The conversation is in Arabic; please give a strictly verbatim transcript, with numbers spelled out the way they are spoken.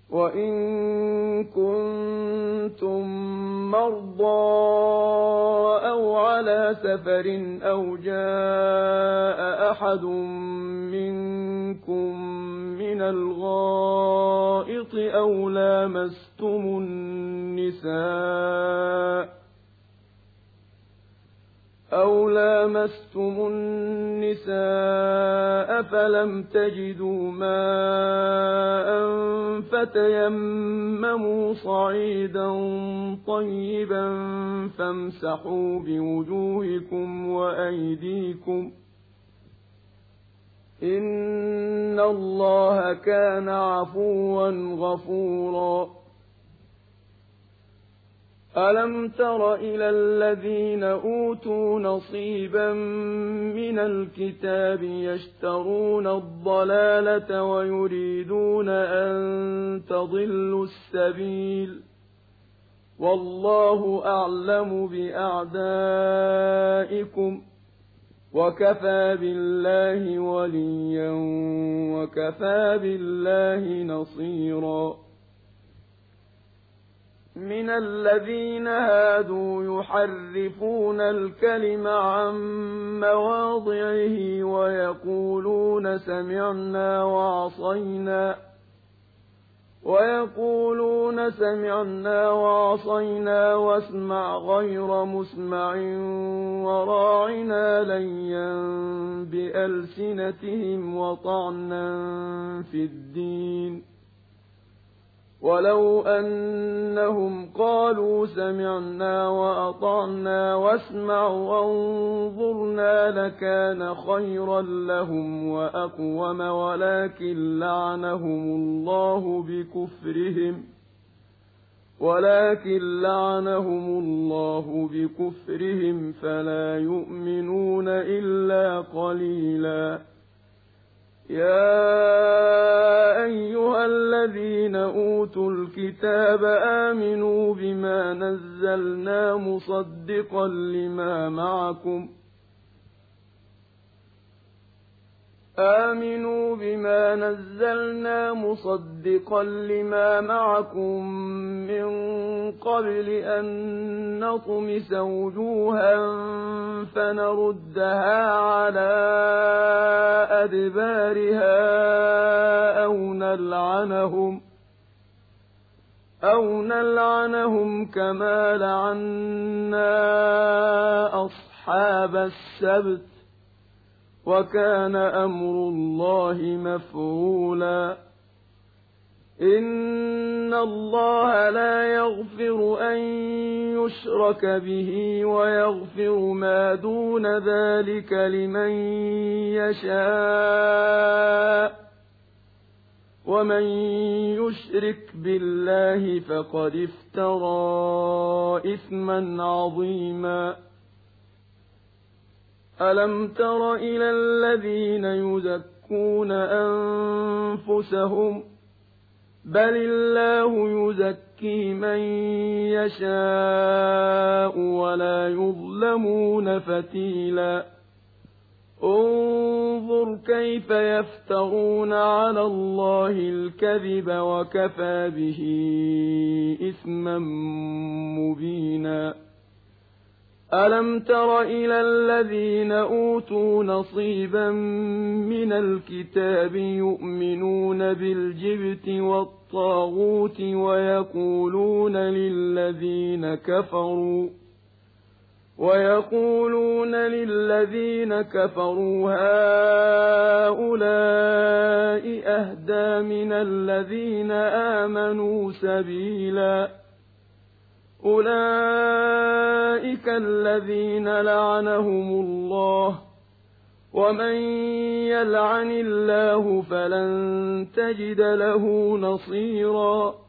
وإن كنتم مرضى أو على سفر أو جاء أحد منكم من الغائط أو لامستم النساء أو لامستم النساء فلم تجدوا ماء فتيمموا صعيدا طيبا فامسحوا بوجوهكم وأيديكم إن الله كان عفوا غفورا. ألم تر إلى الذين أوتوا نصيبا من الكتاب يشترون الضلالة ويريدون أن تضلوا السبيل والله أعلم بأعدائكم وكفى بالله وليا وكفى بالله نصيرا. من الذين هادوا يحرفون الكلم عن مواضعه ويقولون سمعنا وعصينا ويقولون سمعنا وعصينا واسمع غير مسمع وراعنا ليا بألسنتهم وطعنا في الدين ولو أنهم قالوا سمعنا وأطعنا واسمع وانظرنا لكان خيرا لهم وأقوم ولكن لعنهم الله بكفرهم ولكن لعنهم الله بكفرهم فلا يؤمنون إلا قليلا. يا أيها الذين أوتوا الكتاب آمنوا بما نزلنا مصدقا لما معكم آمنوا بما نزلنا مصدقا لما معكم من قبل أن نطمس وجوها فنردها على أدبارها أو نلعنهم أو نلعنهم كما لعنا أصحاب السبت وكان أمر الله مفعولا. إن الله لا يغفر أن يشرك به ويغفر ما دون ذلك لمن يشاء ومن يشرك بالله فقد افترى إثما عظيما. ألم تر إلى الذين يزكون أنفسهم بل الله يزكي من يشاء ولا يظلمون فتيلا. انظر كيف يفترون على الله الكذب وكفى به إثما مبينا. ألم تر إلى الذين أوتوا نصيبا من الكتاب يؤمنون بالجبت والطاغوت ويقولون للذين كفروا ويقولون للذين كفروا هؤلاء أهدى من الذين آمنوا سبيلا. أولئك الذين لعنهم الله ومن يلعن الله فلن تجد له نصيرا.